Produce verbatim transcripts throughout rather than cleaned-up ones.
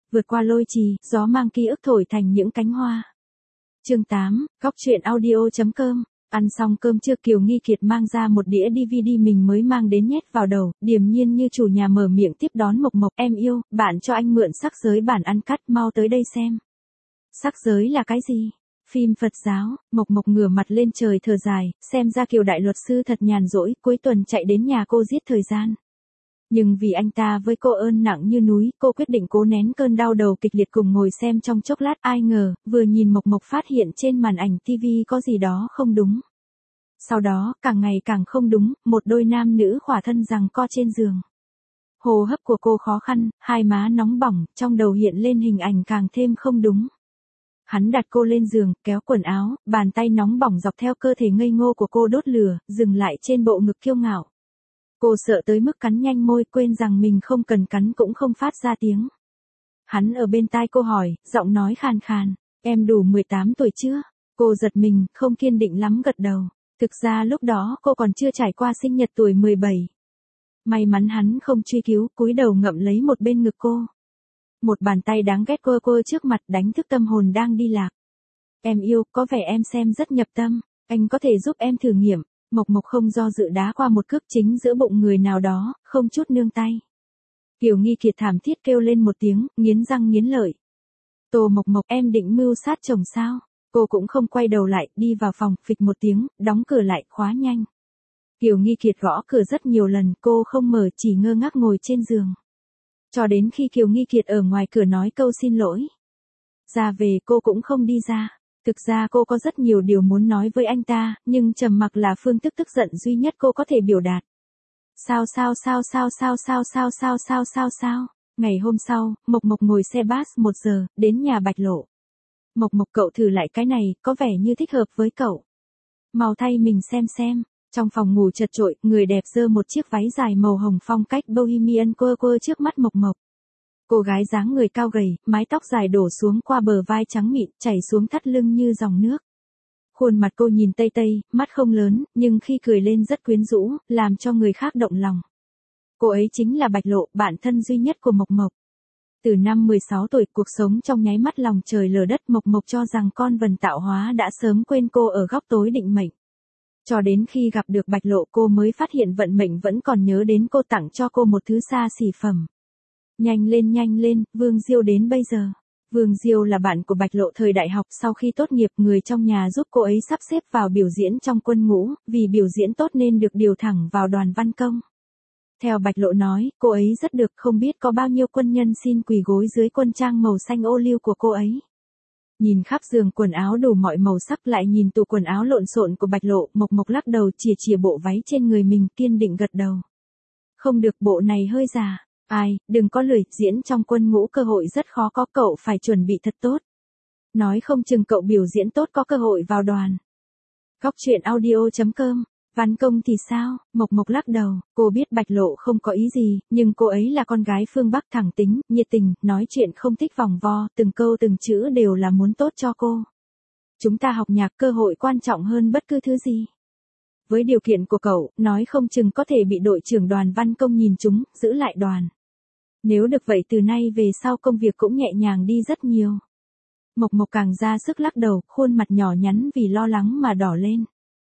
Vượt qua lôi trì, gió mang ký ức thổi thành những cánh hoa. Chương tám, góc truyện audio chấm com. Ăn xong cơm trưa Kiều Nghi Kiệt mang ra một đĩa đê vê đê mình mới mang đến nhét vào đầu, điềm nhiên như chủ nhà mở miệng tiếp đón Mộc Mộc. Em yêu, bạn cho anh mượn sắc giới bản ăn cắt, mau tới đây xem. Sắc giới là cái gì? Phim Phật giáo. Mộc Mộc ngửa mặt lên trời thở dài, xem ra Kiều đại luật sư thật nhàn rỗi, cuối tuần chạy đến nhà cô giết thời gian. Nhưng vì anh ta với cô ơn nặng như núi, cô quyết định cố nén cơn đau đầu kịch liệt cùng ngồi xem trong chốc lát. Ai ngờ, vừa nhìn Mộc Mộc phát hiện trên màn ảnh ti vi có gì đó không đúng. Sau đó, càng ngày càng không đúng, một đôi nam nữ khỏa thân giằng co trên giường. Hô hấp của cô khó khăn, hai má nóng bỏng, trong đầu hiện lên hình ảnh càng thêm không đúng. Hắn đặt cô lên giường, kéo quần áo, bàn tay nóng bỏng dọc theo cơ thể ngây ngô của cô đốt lửa, dừng lại trên bộ ngực kiêu ngạo. Cô sợ tới mức cắn nhanh môi, quên rằng mình không cần cắn cũng không phát ra tiếng. Hắn ở bên tai cô hỏi, giọng nói khàn khàn, em đủ mười tám tuổi chưa? Cô giật mình, không kiên định lắm gật đầu. Thực ra lúc đó cô còn chưa trải qua sinh nhật tuổi mười bảy. May mắn hắn không truy cứu, cúi đầu ngậm lấy một bên ngực cô. Một bàn tay đáng ghét cô cô trước mặt đánh thức tâm hồn đang đi lạc. Em yêu, có vẻ em xem rất nhập tâm, anh có thể giúp em thử nghiệm. Mộc Mộc không do dự đá qua một cước chính giữa bụng người nào đó, không chút nương tay. Kiều Nghi Kiệt thảm thiết kêu lên một tiếng, nghiến răng nghiến lợi. Tô Mộc Mộc, em định mưu sát chồng sao? Cô cũng không quay đầu lại, đi vào phòng, phịch một tiếng, đóng cửa lại, khóa nhanh. Kiều Nghi Kiệt gõ cửa rất nhiều lần, cô không mở, chỉ ngơ ngác ngồi trên giường. Cho đến khi Kiều Nghi Kiệt ở ngoài cửa nói câu xin lỗi. Ra về cô cũng không đi ra. Thực ra cô có rất nhiều điều muốn nói với anh ta, nhưng trầm mặc là phương thức tức giận duy nhất cô có thể biểu đạt. Sao sao sao sao sao sao sao sao sao sao sao. Ngày hôm sau, Mộc Mộc ngồi xe bus một giờ, đến nhà Bạch Lộ. Mộc Mộc, cậu thử lại cái này, có vẻ như thích hợp với cậu. Mau thay mình xem xem. Trong phòng ngủ chật chội, người đẹp giơ một chiếc váy dài màu hồng phong cách bohemian quơ quơ trước mắt Mộc Mộc. Cô gái dáng người cao gầy, mái tóc dài đổ xuống qua bờ vai trắng mịn, chảy xuống thắt lưng như dòng nước. Khuôn mặt cô nhìn tây tây, mắt không lớn, nhưng khi cười lên rất quyến rũ, làm cho người khác động lòng. Cô ấy chính là Bạch Lộ, bạn thân duy nhất của Mộc Mộc. Từ năm mười sáu tuổi, cuộc sống trong nháy mắt lòng trời lở đất. Mộc Mộc cho rằng con vần tạo hóa đã sớm quên cô ở góc tối định mệnh. Cho đến khi gặp được Bạch Lộ cô mới phát hiện vận mệnh vẫn còn nhớ đến cô, tặng cho cô một thứ xa xỉ phẩm. Nhanh lên nhanh lên, Vương Diêu đến bây giờ. Vương Diêu là bạn của Bạch Lộ thời đại học, sau khi tốt nghiệp người trong nhà giúp cô ấy sắp xếp vào biểu diễn trong quân ngũ, vì biểu diễn tốt nên được điều thẳng vào đoàn văn công. Theo Bạch Lộ nói, cô ấy rất được, không biết có bao nhiêu quân nhân xin quỳ gối dưới quân trang màu xanh ô liu của cô ấy. Nhìn khắp giường quần áo đủ mọi màu sắc, lại nhìn tủ quần áo lộn xộn của Bạch Lộ, Mộc Mộc lắc đầu chìa chìa bộ váy trên người mình, kiên định gật đầu. Không được, bộ này hơi già. Ai, đừng có lười, diễn trong quân ngũ cơ hội rất khó có, cậu phải chuẩn bị thật tốt. Nói không chừng cậu biểu diễn tốt có cơ hội vào đoàn. Góc truyện audio chấm com. Văn công thì sao? Mộc Mộc lắc đầu, cô biết Bạch Lộ không có ý gì, nhưng cô ấy là con gái phương Bắc, thẳng tính, nhiệt tình, nói chuyện không thích vòng vo, từng câu từng chữ đều là muốn tốt cho cô. Chúng ta học nhạc, cơ hội quan trọng hơn bất cứ thứ gì. Với điều kiện của cậu, nói không chừng có thể bị đội trưởng đoàn văn công nhìn chúng, giữ lại đoàn. Nếu được vậy từ nay về sau công việc cũng nhẹ nhàng đi rất nhiều. Mộc Mộc càng ra sức lắc đầu, khuôn mặt nhỏ nhắn vì lo lắng mà đỏ lên.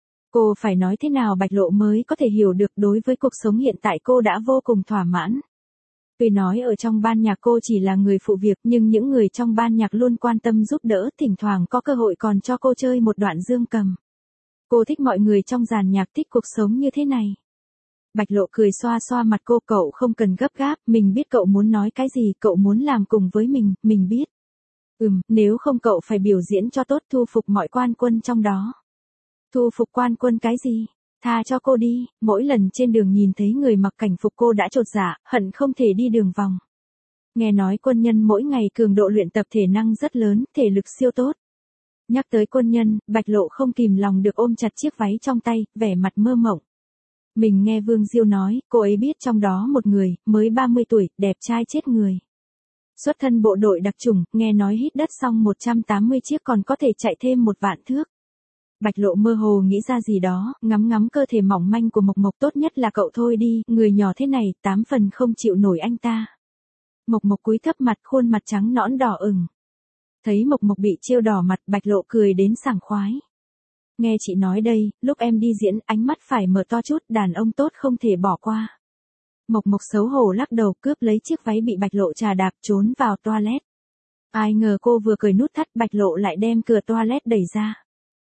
Cô phải nói thế nào Bạch Lộ mới có thể hiểu được, đối với cuộc sống hiện tại cô đã vô cùng thỏa mãn. Tuy nói ở trong ban nhạc cô chỉ là người phụ việc, nhưng những người trong ban nhạc luôn quan tâm giúp đỡ, thỉnh thoảng có cơ hội còn cho cô chơi một đoạn dương cầm. Cô thích mọi người trong dàn nhạc, thích cuộc sống như thế này. Bạch Lộ cười xoa xoa mặt cô, cậu không cần gấp gáp, mình biết cậu muốn nói cái gì, cậu muốn làm cùng với mình, mình biết. Ừm, nếu không cậu phải biểu diễn cho tốt, thu phục mọi quan quân trong đó. Thu phục quan quân cái gì? Tha cho cô đi, mỗi lần trên đường nhìn thấy người mặc cảnh phục cô đã chột dạ, hận không thể đi đường vòng. Nghe nói quân nhân mỗi ngày cường độ luyện tập thể năng rất lớn, thể lực siêu tốt. Nhắc tới quân nhân, Bạch Lộ không kìm lòng được ôm chặt chiếc váy trong tay, vẻ mặt mơ mộng. Mình nghe Vương Diêu nói, cô ấy biết trong đó một người, mới ba mươi tuổi, đẹp trai chết người. Xuất thân bộ đội đặc chủng, nghe nói hít đất xong một trăm tám mươi chiếc còn có thể chạy thêm một vạn thước. Bạch Lộ mơ hồ nghĩ ra gì đó, ngắm ngắm cơ thể mỏng manh của Mộc Mộc, tốt nhất là cậu thôi đi, người nhỏ thế này, tám phần không chịu nổi anh ta. Mộc Mộc cúi thấp mặt, khuôn mặt trắng nõn đỏ ửng. Thấy Mộc Mộc bị trêu đỏ mặt, Bạch Lộ cười đến sảng khoái. Nghe chị nói đây, lúc em đi diễn, ánh mắt phải mở to chút, đàn ông tốt không thể bỏ qua. Mộc Mộc xấu hổ lắc đầu, cướp lấy chiếc váy bị Bạch Lộ trà đạp, trốn vào toilet. Ai ngờ cô vừa cởi nút thắt, Bạch Lộ lại đem cửa toilet đẩy ra.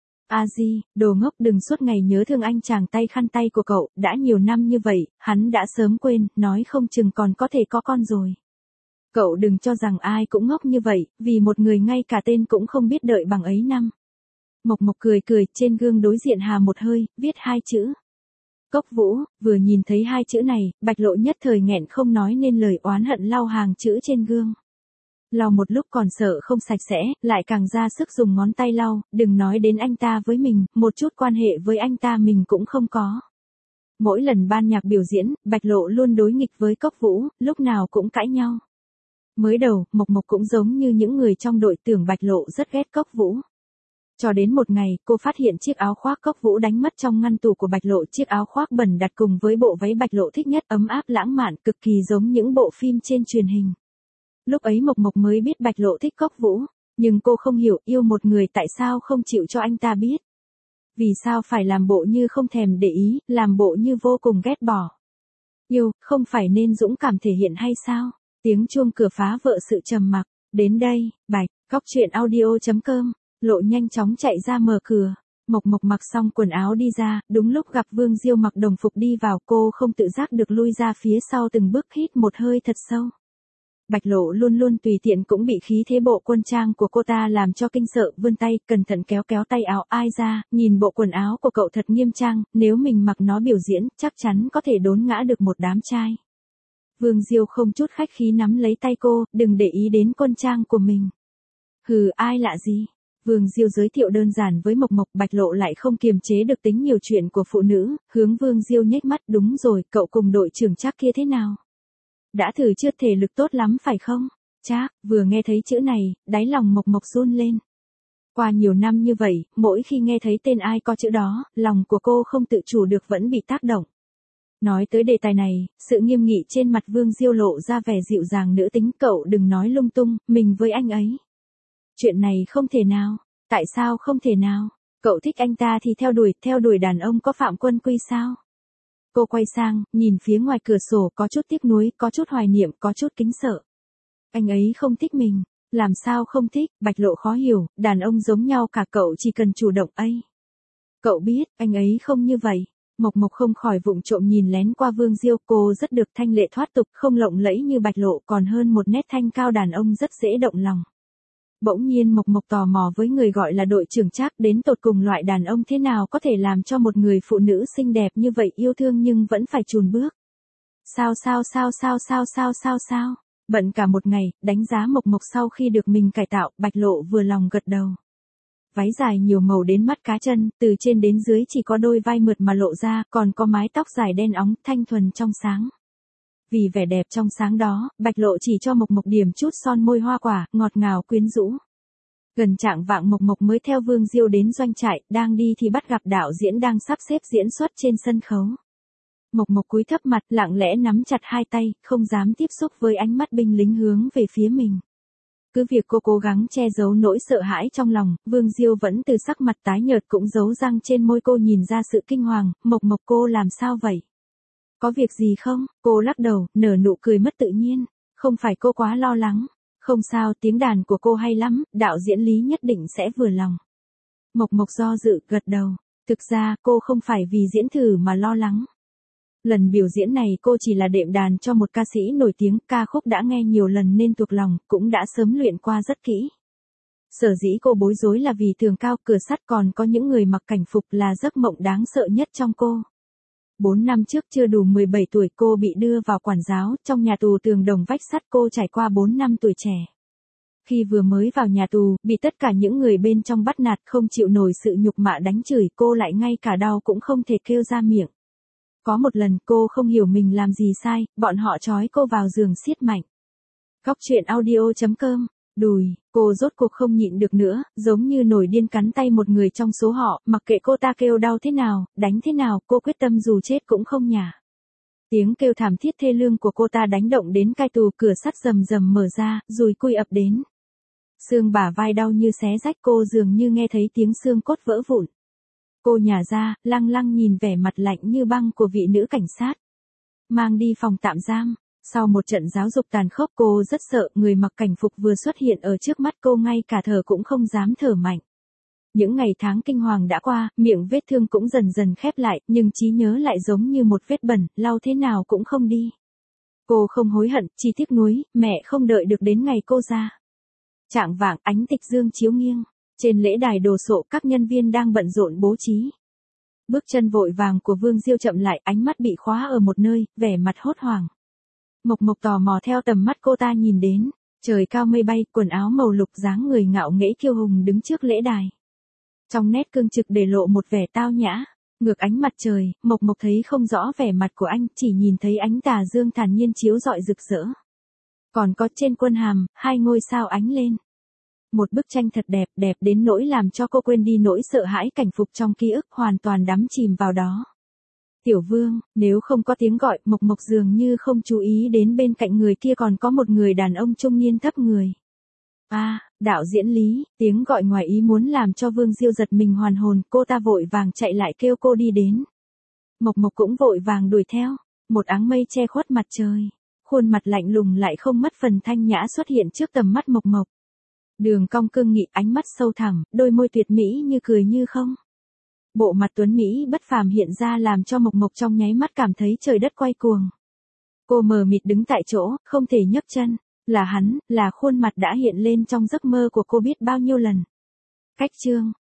A Di, đồ ngốc, đừng suốt ngày nhớ thương anh chàng tay khăn tay của cậu, đã nhiều năm như vậy, hắn đã sớm quên, nói không chừng còn có thể có con rồi. Cậu đừng cho rằng ai cũng ngốc như vậy, vì một người ngay cả tên cũng không biết đợi bằng ấy năm. Mộc Mộc cười cười, trên gương đối diện hà một hơi, viết hai chữ. Cốc Vũ. Vừa nhìn thấy hai chữ này, Bạch Lộ nhất thời nghẹn không nói nên lời, oán hận lau hàng chữ trên gương. Lau một lúc còn sợ không sạch sẽ, lại càng ra sức dùng ngón tay lau, đừng nói đến anh ta với mình, một chút quan hệ với anh ta mình cũng không có. Mỗi lần ban nhạc biểu diễn, Bạch Lộ luôn đối nghịch với Cốc Vũ, lúc nào cũng cãi nhau. Mới đầu, Mộc Mộc cũng giống như những người trong đội tưởng Bạch Lộ rất ghét Cốc Vũ. Cho đến một ngày, cô phát hiện chiếc áo khoác Cốc Vũ đánh mất trong ngăn tủ của Bạch Lộ, chiếc áo khoác bẩn đặt cùng với bộ váy Bạch Lộ thích nhất, ấm áp lãng mạn, cực kỳ giống những bộ phim trên truyền hình. Lúc ấy Mộc Mộc mới biết Bạch Lộ thích Cốc Vũ, nhưng cô không hiểu yêu một người tại sao không chịu cho anh ta biết. Vì sao phải làm bộ như không thèm để ý, làm bộ như vô cùng ghét bỏ. Yêu, không phải nên dũng cảm thể hiện hay sao? Tiếng chuông cửa phá vỡ sự trầm mặc. Đến đây, Bạch, Cóc Truyện Audio chấm com. Lộ nhanh chóng chạy ra mở cửa. Mộc Mộc mặc xong quần áo đi ra, đúng lúc gặp Vương Diêu mặc đồng phục đi vào, cô không tự giác được lui ra phía sau từng bước, hít một hơi thật sâu. Bạch Lộ luôn luôn tùy tiện cũng bị khí thế bộ quân trang của cô ta làm cho kinh sợ, vươn tay, cẩn thận kéo kéo tay áo ai ra, nhìn bộ quần áo của cậu thật nghiêm trang, nếu mình mặc nó biểu diễn, chắc chắn có thể đốn ngã được một đám trai. Vương Diêu không chút khách khí nắm lấy tay cô, đừng để ý đến quân trang của mình. Hừ, ai lạ gì? Vương Diêu giới thiệu đơn giản với Mộc Mộc, Bạch Lộ lại không kiềm chế được tính nhiều chuyện của phụ nữ, hướng Vương Diêu nhếch mắt, đúng rồi, cậu cùng đội trưởng Trác kia thế nào? Đã thử chưa, thể lực tốt lắm phải không? Trác, vừa nghe thấy chữ này, đáy lòng Mộc Mộc run lên. Qua nhiều năm như vậy, mỗi khi nghe thấy tên ai có chữ đó, lòng của cô không tự chủ được vẫn bị tác động. Nói tới đề tài này, sự nghiêm nghị trên mặt Vương Diêu lộ ra vẻ dịu dàng nữ tính, cậu đừng nói lung tung, mình với anh ấy. Chuyện này không thể nào. Tại sao không thể nào? Cậu thích anh ta thì theo đuổi, theo đuổi đàn ông có phạm quân quy sao? Cô quay sang, nhìn phía ngoài cửa sổ, có chút tiếc nuối, có chút hoài niệm, có chút kính sợ. Anh ấy không thích mình. Làm sao không thích? Bạch Lộ khó hiểu, đàn ông giống nhau cả, cậu chỉ cần chủ động ấy. Cậu biết, anh ấy không như vậy. Mộc Mộc không khỏi vụng trộm nhìn lén qua Vương Diêu, cô rất được thanh lệ thoát tục, không lộng lẫy như Bạch Lộ, còn hơn một nét thanh cao, đàn ông rất dễ động lòng. Bỗng nhiên Mộc Mộc tò mò với người gọi là đội trưởng Trác, đến tột cùng loại đàn ông thế nào có thể làm cho một người phụ nữ xinh đẹp như vậy yêu thương nhưng vẫn phải chùn bước. Sao sao sao sao sao sao sao sao, bận cả một ngày, đánh giá Mộc Mộc sau khi được mình cải tạo, Bạch Lộ vừa lòng gật đầu. Váy dài nhiều màu đến mắt cá chân, từ trên đến dưới chỉ có đôi vai mượt mà lộ ra, còn có mái tóc dài đen óng, thanh thuần trong sáng. Vì vẻ đẹp trong sáng đó, Bạch Lộ chỉ cho Mộc Mộc điểm chút son môi hoa quả, ngọt ngào quyến rũ. Gần trạng vạng Mộc Mộc mới theo Vương Diêu đến doanh trại, đang đi thì bắt gặp đạo diễn đang sắp xếp diễn xuất trên sân khấu. Mộc Mộc cúi thấp mặt, lặng lẽ nắm chặt hai tay, không dám tiếp xúc với ánh mắt binh lính hướng về phía mình. Cứ việc cô cố gắng che giấu nỗi sợ hãi trong lòng, Vương Diêu vẫn từ sắc mặt tái nhợt cũng giấu răng trên môi, cô nhìn ra sự kinh hoàng. Mộc Mộc, cô làm sao vậy? Có việc gì không? Cô lắc đầu, nở nụ cười mất tự nhiên. Không phải cô quá lo lắng. Không sao, tiếng đàn của cô hay lắm, đạo diễn Lý nhất định sẽ vừa lòng. Mộc Mộc do dự, gật đầu. Thực ra, cô không phải vì diễn thử mà lo lắng. Lần biểu diễn này cô chỉ là đệm đàn cho một ca sĩ nổi tiếng, ca khúc đã nghe nhiều lần nên thuộc lòng, cũng đã sớm luyện qua rất kỹ. Sở dĩ cô bối rối là vì tường cao cửa sắt còn có những người mặc cảnh phục là giấc mộng đáng sợ nhất trong cô. Bốn năm trước chưa đủ mười bảy tuổi cô bị đưa vào quản giáo, trong nhà tù tường đồng vách sắt cô trải qua bốn năm tuổi trẻ. Khi vừa mới vào nhà tù, bị tất cả những người bên trong bắt nạt, không chịu nổi sự nhục mạ đánh chửi, cô lại ngay cả đau cũng không thể kêu ra miệng. Có một lần cô không hiểu mình làm gì sai, bọn họ trói cô vào giường siết mạnh. Cóc Truyện Audio chấm com. Đùi, cô rốt cuộc không nhịn được nữa, giống như nổi điên cắn tay một người trong số họ, mặc kệ cô ta kêu đau thế nào, đánh thế nào, cô quyết tâm dù chết cũng không nhả. Tiếng kêu thảm thiết thê lương của cô ta đánh động đến cai tù, cửa sắt rầm rầm mở ra, dùi cui ập đến. Xương bả vai đau như xé rách, cô dường như nghe thấy tiếng xương cốt vỡ vụn. Cô nhả ra, lăng lăng nhìn vẻ mặt lạnh như băng của vị nữ cảnh sát. Mang đi phòng tạm giam. Sau một trận giáo dục tàn khốc, cô rất sợ, người mặc cảnh phục vừa xuất hiện ở trước mắt cô, ngay cả thở cũng không dám thở mạnh. Những ngày tháng kinh hoàng đã qua, miệng vết thương cũng dần dần khép lại, nhưng trí nhớ lại giống như một vết bẩn, lau thế nào cũng không đi. Cô không hối hận, chỉ tiếc nuối, mẹ không đợi được đến ngày cô ra. Chạng vạng, ánh tịch dương chiếu nghiêng. Trên lễ đài đồ sộ, các nhân viên đang bận rộn bố trí. Bước chân vội vàng của Vương Diêu chậm lại, ánh mắt bị khóa ở một nơi, vẻ mặt hốt hoảng. Mộc Mộc tò mò theo tầm mắt cô ta nhìn đến. Trời cao mây bay, quần áo màu lục, dáng người ngạo nghễ kiêu hùng đứng trước lễ đài. Trong nét cương trực để lộ một vẻ tao nhã. Ngược ánh mặt trời, Mộc Mộc thấy không rõ vẻ mặt của anh, chỉ nhìn thấy ánh tà dương thản nhiên chiếu rọi rực rỡ. Còn có trên quân hàm, hai ngôi sao ánh lên. Một bức tranh thật đẹp, đẹp đến nỗi làm cho cô quên đi nỗi sợ hãi, cảnh phục trong ký ức, hoàn toàn đắm chìm vào đó. Tiểu Vương, nếu không có tiếng gọi, Mộc Mộc dường như không chú ý đến bên cạnh người kia còn có một người đàn ông trung niên thấp người. A, à, đạo diễn Lý, tiếng gọi ngoài ý muốn làm cho Vương Diêu giật mình hoàn hồn, cô ta vội vàng chạy lại kêu cô đi đến. Mộc Mộc cũng vội vàng đuổi theo, một áng mây che khuất mặt trời, khuôn mặt lạnh lùng lại không mất phần thanh nhã xuất hiện trước tầm mắt Mộc Mộc. Đường cong cương nghị, ánh mắt sâu thẳm, đôi môi tuyệt mỹ như cười như không. Bộ mặt tuấn mỹ bất phàm hiện ra làm cho Mộc Mộc trong nháy mắt cảm thấy trời đất quay cuồng. Cô mờ mịt đứng tại chỗ, không thể nhấc chân. Là hắn, là khuôn mặt đã hiện lên trong giấc mơ của cô biết bao nhiêu lần. Cách chương